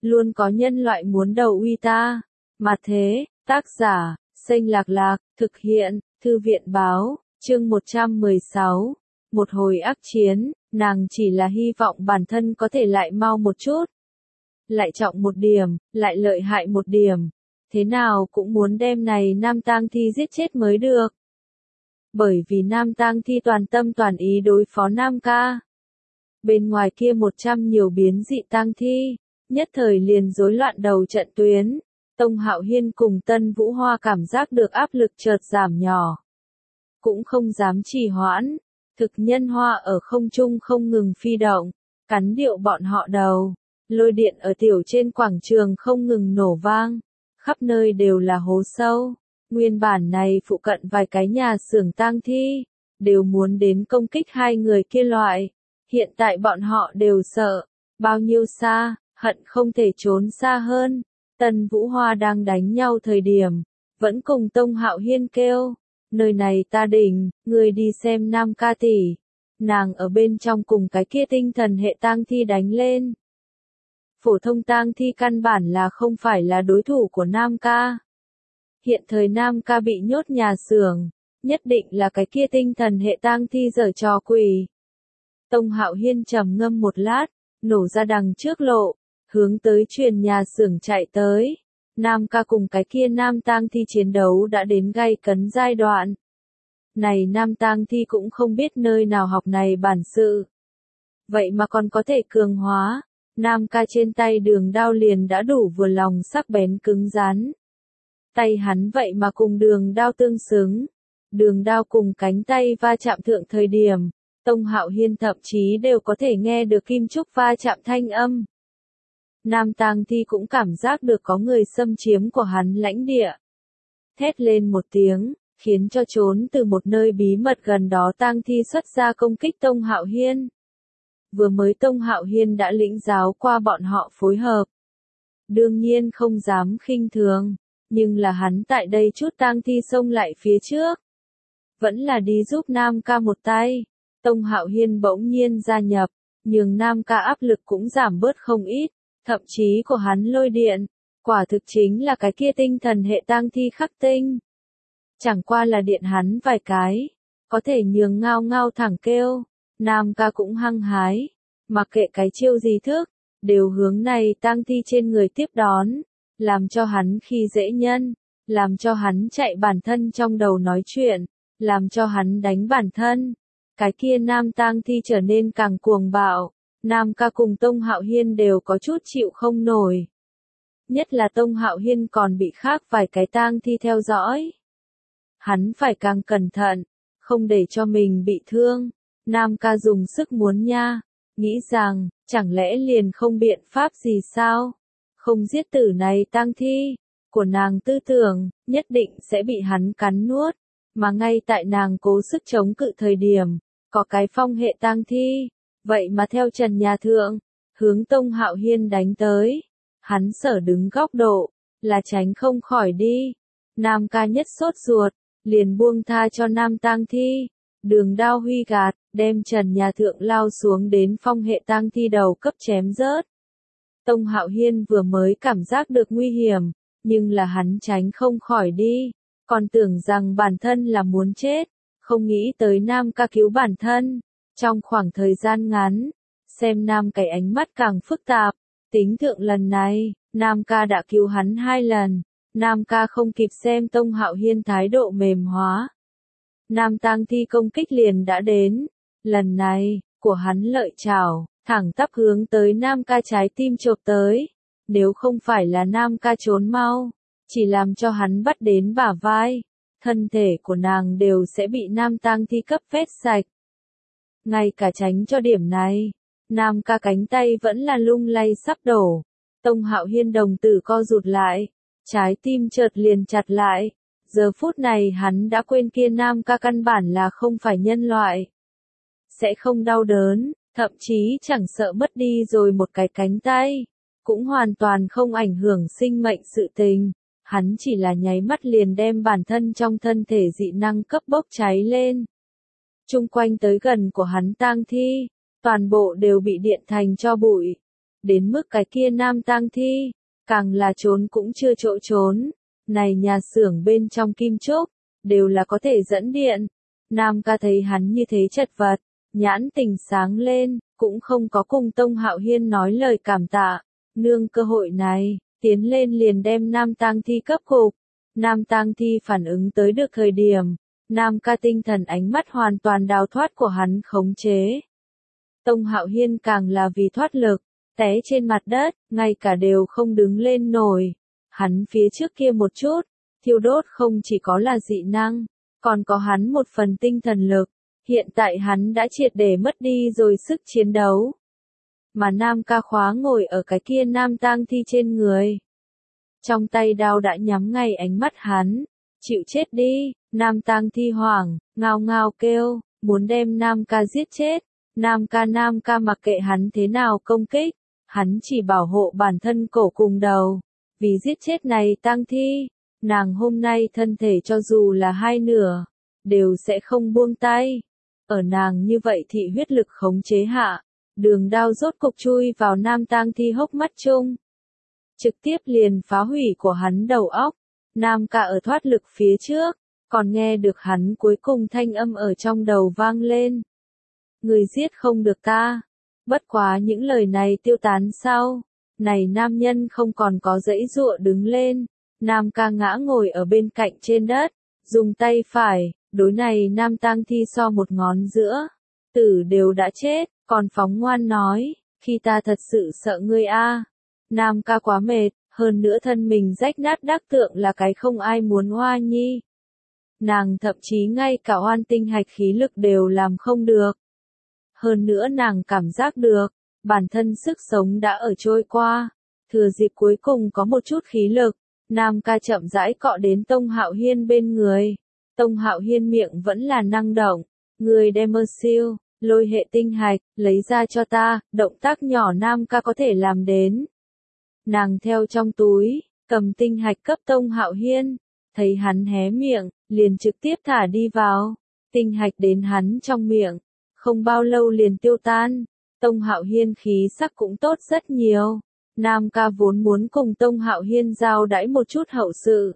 luôn có nhân loại muốn đầu uy ta. Mà thế, tác giả, Xanh Lạc Lạc, thực hiện, Thư viện Báo, chương 116. Một hồi ác chiến, nàng chỉ là hy vọng bản thân có thể lại mau một chút. Lại trọng một điểm, lại lợi hại một điểm. Thế nào cũng muốn đem này Nam Tang Thi giết chết mới được. Bởi vì Nam Tang Thi toàn tâm toàn ý đối phó Nam Ca. Bên ngoài kia 100 nhiều biến dị tang thi, nhất thời liền rối loạn đầu trận tuyến. Tông Hạo Hiên cùng Tân Vũ Hoa cảm giác được áp lực chợt giảm nhỏ. Cũng không dám trì hoãn, thực nhân hoa ở không trung không ngừng phi động, cắn điệu bọn họ đầu. Lôi điện ở tiểu trên quảng trường không ngừng nổ vang, khắp nơi đều là hố sâu. Nguyên bản này phụ cận vài cái nhà xưởng tang thi, đều muốn đến công kích hai người kia loại. Hiện tại bọn họ đều sợ, bao nhiêu xa, hận không thể trốn xa hơn. Tân Vũ Hoa đang đánh nhau thời điểm, vẫn cùng Tông Hạo Hiên kêu, nơi này ta đỉnh, người đi xem Nam Ca tỷ. Nàng ở bên trong cùng cái kia tinh thần hệ tang thi đánh lên. Phổ thông tang thi căn bản là không phải là đối thủ của Nam Ca. Hiện thời Nam Ca bị nhốt nhà xưởng, nhất định là cái kia tinh thần hệ tang thi giở trò quỷ. Tông Hạo Hiên trầm ngâm một lát, nổ ra đằng trước lộ, hướng tới truyền nhà xưởng chạy tới. Nam Ca cùng cái kia Nam Tang Thi chiến đấu đã đến gay cấn giai đoạn. Này Nam Tang Thi cũng không biết nơi nào học này bản sự. Vậy mà còn có thể cường hóa. Nam Ca trên tay đường đao liền đã đủ vừa lòng sắc bén cứng rắn. Tay hắn vậy mà cùng đường đao tương xứng. Đường đao cùng cánh tay va chạm thượng thời điểm, Tông Hạo Hiên thậm chí đều có thể nghe được kim trúc va chạm thanh âm. Nam Tang Thi cũng cảm giác được có người xâm chiếm của hắn lãnh địa. Thét lên một tiếng, khiến cho trốn từ một nơi bí mật gần đó Tang Thi xuất ra công kích Tông Hạo Hiên. Vừa mới Tông Hạo Hiên đã lĩnh giáo qua bọn họ phối hợp. Đương nhiên không dám khinh thường, nhưng là hắn tại đây chút tang thi xông lại phía trước. Vẫn là đi giúp Nam Ca một tay. Tông Hạo Hiên bỗng nhiên gia nhập, nhưng Nam Ca áp lực cũng giảm bớt không ít, thậm chí của hắn lôi điện, quả thực chính là cái kia tinh thần hệ tang thi khắc tinh. Chẳng qua là điện hắn vài cái, có thể nhường ngao ngao thẳng kêu. Nam Ca cũng hăng hái, mặc kệ cái chiêu gì thức, đều hướng này tang thi trên người tiếp đón, làm cho hắn khi dễ nhân, làm cho hắn chạy bản thân trong đầu nói chuyện, làm cho hắn đánh bản thân. Cái kia Nam Tang Thi trở nên càng cuồng bạo, Nam Ca cùng Tông Hạo Hiên đều có chút chịu không nổi. Nhất là Tông Hạo Hiên còn bị khác vài cái tang thi theo dõi. Hắn phải càng cẩn thận, không để cho mình bị thương. Nam Ca dùng sức muốn nha, nghĩ rằng, chẳng lẽ liền không biện pháp gì sao? Không giết tử này tang thi, của nàng tư tưởng, nhất định sẽ bị hắn cắn nuốt. Mà ngay tại nàng cố sức chống cự thời điểm, có cái phong hệ tang thi, vậy mà theo trần nhà thượng, hướng Tông Hạo Hiên đánh tới. Hắn sở đứng góc độ, là tránh không khỏi đi. Nam Ca nhất sốt ruột, liền buông tha cho Nam Tang Thi. Đường đao huy gạt, đem trần nhà thượng lao xuống đến phong hệ tang thi đầu cấp chém rớt. Tông Hạo Hiên vừa mới cảm giác được nguy hiểm, nhưng là hắn tránh không khỏi đi. Còn tưởng rằng bản thân là muốn chết, không nghĩ tới Nam Ca cứu bản thân. Trong khoảng thời gian ngắn, xem Nam cái ánh mắt càng phức tạp, tính thượng lần này, Nam Ca đã cứu hắn 2 lần. Nam Ca không kịp xem Tông Hạo Hiên thái độ mềm hóa. Nam Tang Thi công kích liền đã đến. Lần này, của hắn lợi chảo, thẳng tắp hướng tới Nam Ca trái tim chộp tới. Nếu không phải là Nam Ca trốn mau, chỉ làm cho hắn bắt đến bả vai, thân thể của nàng đều sẽ bị Nam Tang Thi cấp phết sạch. Ngay cả tránh cho điểm này, Nam Ca cánh tay vẫn là lung lay sắp đổ. Tông Hạo Hiên đồng tử co rụt lại, trái tim chợt liền chặt lại. Giờ phút này hắn đã quên kia Nam Ca căn bản là không phải nhân loại. Sẽ không đau đớn, thậm chí chẳng sợ mất đi rồi một cái cánh tay, cũng hoàn toàn không ảnh hưởng sinh mệnh sự tình. Hắn chỉ là nháy mắt liền đem bản thân trong thân thể dị năng cấp bốc cháy lên. Chung quanh tới gần của hắn tang thi, toàn bộ đều bị điện thành tro bụi. đến mức cái kia nam tang thi, càng là trốn cũng chưa chỗ trốn. Này nhà xưởng bên trong kim trúc, đều là có thể dẫn điện. Nam ca thấy hắn như thế chật vật, nhãn tình sáng lên, cũng không có cùng Tông Hạo Hiên nói lời cảm tạ. Nương cơ hội này, tiến lên liền đem nam tang thi cấp gục. Nam tang thi phản ứng tới được thời điểm, Nam ca tinh thần ánh mắt hoàn toàn đào thoát của hắn khống chế. Tông Hạo Hiên càng là vì thoát lực, té trên mặt đất, ngay cả đều không đứng lên nổi. Hắn phía trước kia một chút, thiêu đốt không chỉ có là dị năng, còn có hắn một phần tinh thần lực. Hiện tại hắn đã triệt để mất đi rồi sức chiến đấu. Mà Nam ca khóa ngồi ở cái kia nam tang thi trên người. Trong tay đao đã nhắm ngay ánh mắt hắn. Chịu chết đi, nam tang thi hoảng, ngao ngao kêu, muốn đem Nam ca giết chết. Nam ca mặc kệ hắn thế nào công kích, hắn chỉ bảo hộ bản thân cổ cùng đầu. Vì giết chết này tang thi, nàng hôm nay thân thể cho dù là hai nửa, đều sẽ không buông tay. Ở nàng như vậy thị huyết lực khống chế hạ, đường đao rốt cục chui vào nam tang thi hốc mắt chung. Trực tiếp liền phá hủy của hắn đầu óc. Nam ca ở thoát lực phía trước, còn nghe được hắn cuối cùng thanh âm ở trong đầu vang lên. Người giết không được ta. Bất quá những lời này tiêu tán sau. Này nam nhân không còn có dãy dụa đứng lên. Nam ca ngã ngồi ở bên cạnh trên đất, dùng tay phải, đối này nam tang thi so một ngón giữa. Tử đều đã chết, còn phóng ngoan nói, khi ta thật sự sợ ngươi a. Nam ca quá mệt, hơn nữa thân mình rách nát đắc tượng là cái không ai muốn Hoa Nhi. Nàng thậm chí ngay cả oan tinh hạch khí lực đều làm không được. Hơn nữa nàng cảm giác được, bản thân sức sống đã ở trôi qua, thừa dịp cuối cùng có một chút khí lực, Nam ca chậm rãi cọ đến Tông Hạo Hiên bên người. Tông Hạo Hiên miệng vẫn là năng động, người đem mơ siêu, lôi hệ tinh hạch, lấy ra cho ta, động tác nhỏ Nam ca có thể làm đến. Nàng theo trong túi, cầm tinh hạch cấp Tông Hạo Hiên, thấy hắn hé miệng, liền trực tiếp thả đi vào, tinh hạch đến hắn trong miệng, không bao lâu liền tiêu tan. Tông Hạo Hiên khí sắc cũng tốt rất nhiều. Nam ca vốn muốn cùng Tông Hạo Hiên giao đãi một chút hậu sự.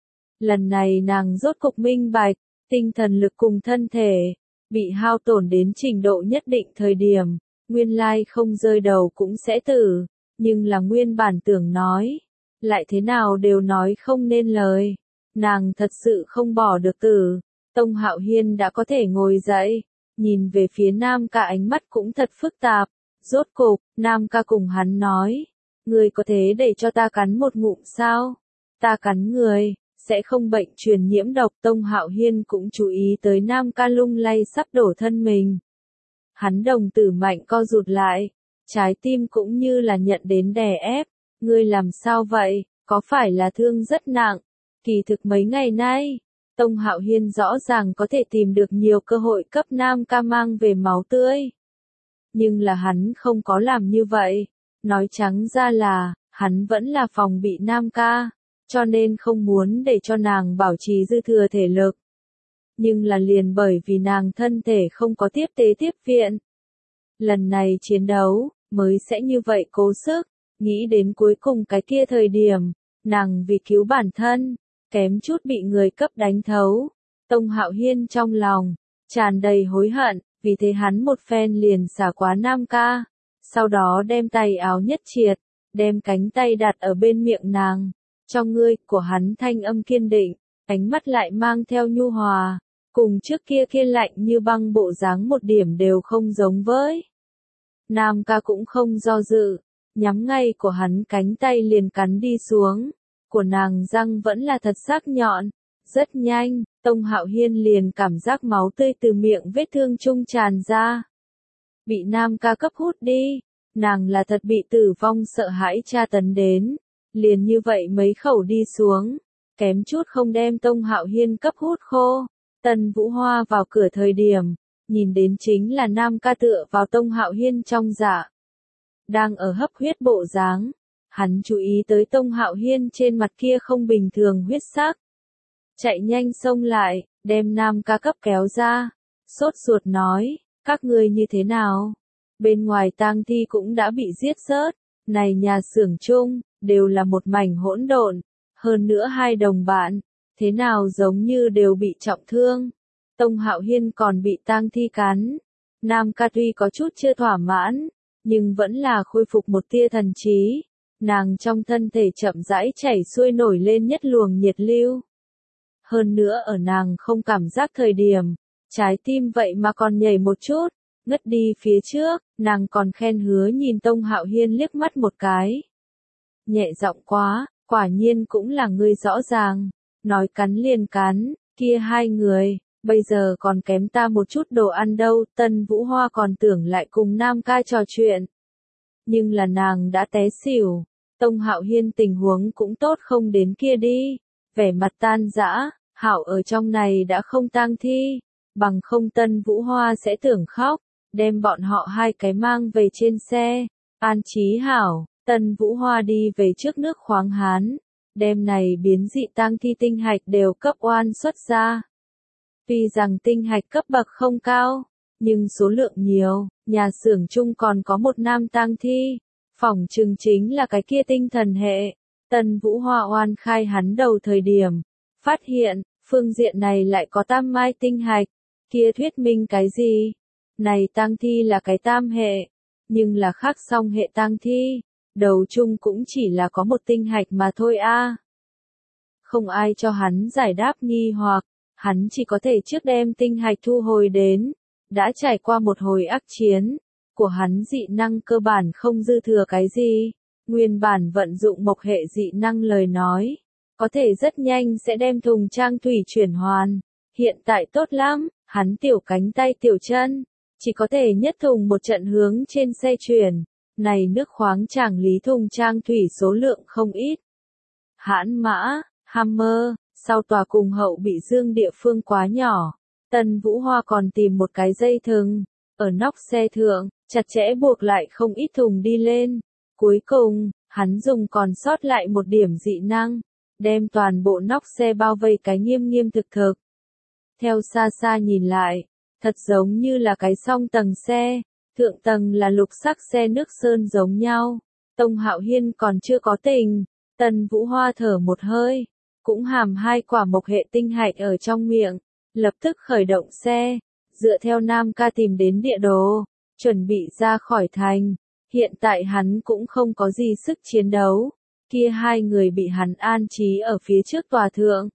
Lần này nàng rốt cục minh bạch, tinh thần lực cùng thân thể, bị hao tổn đến trình độ nhất định thời điểm, nguyên lai không rơi đầu cũng sẽ tử, nhưng là nguyên bản tưởng nói, lại thế nào đều nói không nên lời. Nàng thật sự không bỏ được tử. Tông Hạo Hiên đã có thể ngồi dậy, nhìn về phía Nam ca ánh mắt cũng thật phức tạp. Rốt cục, Nam ca cùng hắn nói, người có thể để cho ta cắn một ngụm sao? Ta cắn người, sẽ không bệnh truyền nhiễm độc. Tông Hạo Hiên cũng chú ý tới Nam ca lung lay sắp đổ thân mình. Hắn đồng tử mạnh co rụt lại, trái tim cũng như là nhận đến đè ép. Ngươi làm sao vậy, có phải là thương rất nặng? Kỳ thực mấy ngày nay, Tông Hạo Hiên rõ ràng có thể tìm được nhiều cơ hội cấp Nam ca mang về máu tươi. Nhưng là hắn không có làm như vậy. Nói trắng ra là, hắn vẫn là phòng bị Nam ca, cho nên không muốn để cho nàng bảo trì dư thừa thể lực. Nhưng là liền bởi vì nàng thân thể không có tiếp tế tiếp viện. Lần này chiến đấu, mới sẽ như vậy cố sức, nghĩ đến cuối cùng cái kia thời điểm, nàng vì cứu bản thân, kém chút bị người cấp đánh thấu. Tông Hạo Hiên trong lòng, tràn đầy hối hận, vì thế hắn một phen liền xả quá Nam ca, sau đó đem tay áo nhất triệt, đem cánh tay đặt ở bên miệng nàng. Trong ngươi của hắn thanh âm kiên định, ánh mắt lại mang theo nhu hòa, cùng trước kia kia lạnh như băng bộ dáng một điểm đều không giống với. Nam ca cũng không do dự, nhắm ngay của hắn cánh tay liền cắn đi xuống, của nàng răng vẫn là thật sắc nhọn. Rất nhanh, Tông Hạo Hiên liền cảm giác máu tươi từ miệng vết thương trung tràn ra. Bị Nam ca cấp hút đi, nàng là thật bị tử vong sợ hãi tra tấn đến. Liền như vậy mấy khẩu đi xuống, kém chút không đem Tông Hạo Hiên cấp hút khô. Tần Vũ Hoa vào cửa thời điểm, nhìn đến chính là Nam ca tựa vào Tông Hạo Hiên trong dạ. Đang ở hấp huyết bộ dáng, hắn chú ý tới Tông Hạo Hiên trên mặt kia không bình thường huyết sắc. Chạy nhanh xông lại, đem Nam ca cấp kéo ra, sốt ruột nói, các ngươi như thế nào? Bên ngoài tang thi cũng đã bị giết rớt, Này nhà xưởng chung, đều là một mảnh hỗn độn, hơn nữa hai đồng bạn, thế nào giống như đều bị trọng thương. Tông Hạo Hiên còn bị tang thi cắn. Nam Ca tuy có chút chưa thỏa mãn, nhưng vẫn là khôi phục một tia thần trí. Nàng trong thân thể chậm rãi chảy xuôi nổi lên nhất luồng nhiệt lưu. Hơn nữa ở nàng không cảm giác thời điểm, trái tim vậy mà còn nhảy một chút, ngất đi phía trước, nàng còn khen hứa nhìn Tông Hạo Hiên liếc mắt một cái. Nhẹ giọng quá, quả nhiên cũng là ngươi rõ ràng, nói cắn liền cắn, kia hai người, bây giờ còn kém ta một chút đồ ăn đâu, Tân Vũ Hoa còn tưởng lại cùng Nam Ca trò chuyện. Nhưng là nàng đã té xỉu, Tông Hạo Hiên tình huống cũng tốt không đến kia đi, vẻ mặt tan rã, Hạo ở trong này đã không tang thi, bằng không Tân Vũ Hoa sẽ tưởng khóc, đem bọn họ hai cái mang về trên xe, an trí hảo, Tân Vũ Hoa đi về trước nước khoáng Hán, đem này biến dị tang thi tinh hạch đều cấp oan xuất ra. Tuy rằng tinh hạch cấp bậc không cao, nhưng số lượng nhiều, nhà xưởng chung còn có một nam tang thi, phỏng chừng chính là cái kia tinh thần hệ. Tân Vũ Hoa oan khai hắn đầu thời điểm, phát hiện, phương diện này lại có tam mai tinh hạch, kia thuyết minh cái gì? Này tang thi là cái tam hệ, nhưng là khác song hệ tang thi, đầu chung cũng chỉ là có một tinh hạch mà thôi a. Không ai cho hắn giải đáp nghi hoặc, hắn chỉ có thể trước đem tinh hạch thu hồi đến, đã trải qua một hồi ác chiến, của hắn dị năng cơ bản không dư thừa cái gì, nguyên bản vận dụng mộc hệ dị năng lời nói, có thể rất nhanh sẽ đem thùng trang thủy chuyển hoàn, hiện tại tốt lắm, hắn tiểu cánh tay tiểu chân, chỉ có thể nhất thùng một trận hướng trên xe chuyển, này nước khoáng tràng lý thùng trang thủy số lượng không ít. Hãn mã, Hammer, sau tòa cùng hậu bị dương địa phương quá nhỏ, Tân Vũ Hoa còn tìm một cái dây thừng, ở nóc xe thượng, chặt chẽ buộc lại không ít thùng đi lên. Cuối cùng, hắn dùng còn sót lại một điểm dị năng, đem toàn bộ nóc xe bao vây cái nghiêm nghiêm thực thực. Theo xa xa nhìn lại, thật giống như là cái song tầng xe, thượng tầng là lục sắc xe nước sơn giống nhau. Tông Hạo Hiên còn chưa có tình, Tân Vũ Hoa thở một hơi, cũng hàm hai quả mộc hệ tinh hạch ở trong miệng, lập tức khởi động xe, dựa theo Nam Ca tìm đến địa đồ, chuẩn bị ra khỏi thành. Hiện tại hắn cũng không có gì sức chiến đấu, kia hai người bị hắn an trí ở phía trước tòa thượng,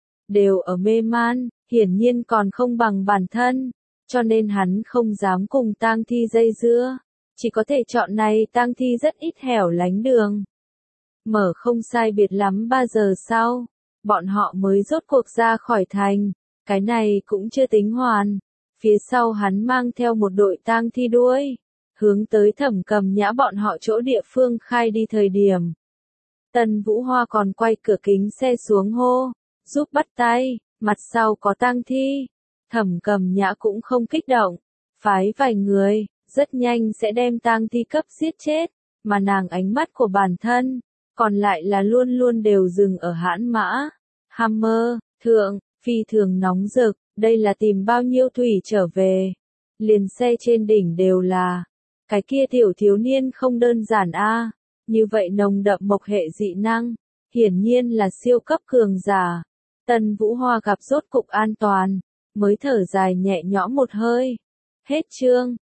đều ở mê man, hiển nhiên còn không bằng bản thân, cho nên hắn không dám cùng tang thi dây dưa, chỉ có thể chọn này tang thi rất ít hẻo lánh đường. Mở không sai biệt lắm 3 giờ sau, bọn họ mới rốt cuộc ra khỏi thành, cái này cũng chưa tính hoàn, phía sau hắn mang theo một đội tang thi đuôi, hướng tới Thẩm Cầm Nhã bọn họ chỗ địa phương khai đi thời điểm. Tân Vũ Hoa còn quay cửa kính xe xuống hô, giúp bắt tay, mặt sau có tang thi. Thẩm Cầm Nhã cũng không kích động, phái vài người, rất nhanh sẽ đem tang thi cấp giết chết, mà nàng ánh mắt của bản thân, còn lại là luôn luôn đều dừng ở hãn mã, Hammer, thượng, phi thường nóng rực, đây là tìm bao nhiêu thủy trở về. Liền xe trên đỉnh đều là, cái kia tiểu thiếu niên không đơn giản a, như vậy nồng đậm mộc hệ dị năng, hiển nhiên là siêu cấp cường giả. Tân Vũ Hoa gặp rốt cục an toàn, mới thở dài nhẹ nhõm một hơi. Hết chương.